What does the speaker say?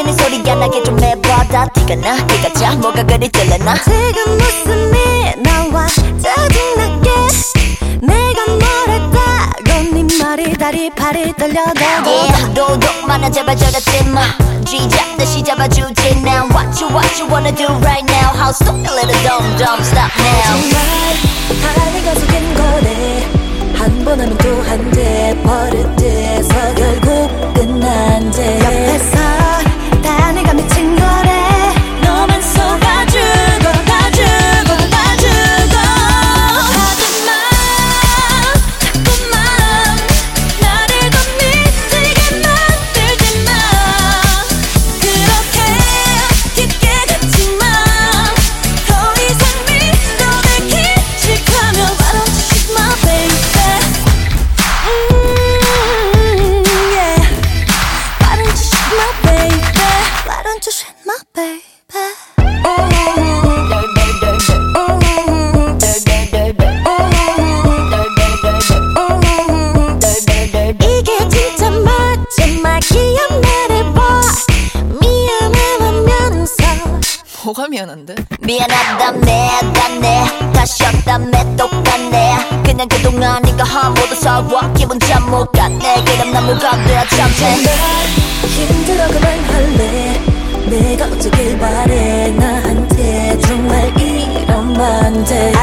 들리는 소리가 나게 좀 해봐. 다 티가 나 티가 자 뭐가 그리 들려나. 지금 웃음이 나와 짜증나게 내가 뭐랬다고 네 머리 다리 팔이 떨려도 Yeah 도둑만아 제발 저러지 마 쥐잡듯이 잡아주지 now What you wanna do right now How stupid little dumb stop now 정말 다 네가 속인 거네 한 번 하면 또 한 대 버릇돼서 결국 끝난 대 옆에서 다 내가 미친 거래 너만 속아주고 가주고 가주고 하지마 자꾸만 나를 더 미치게 만들지 마 그렇게 깊게 갇지마 더 이상 미련을 기직하며 Why don't you shoot my baby yeah Why don't you shoot my baby Why don't you shoot my baby 이게 진짜 마지막이야 말해봐 미안해하면서 뭐가 미안한데? 미안하다네 다시 없다네 똑같네 그냥 그동안 네가 한 모두 서워 기분 참 못 갔네 그럼 난 뭐가 돼야 참네 힘들어 그만할래 내가 어쩌길 바래 나한테 정말 이러면 안 돼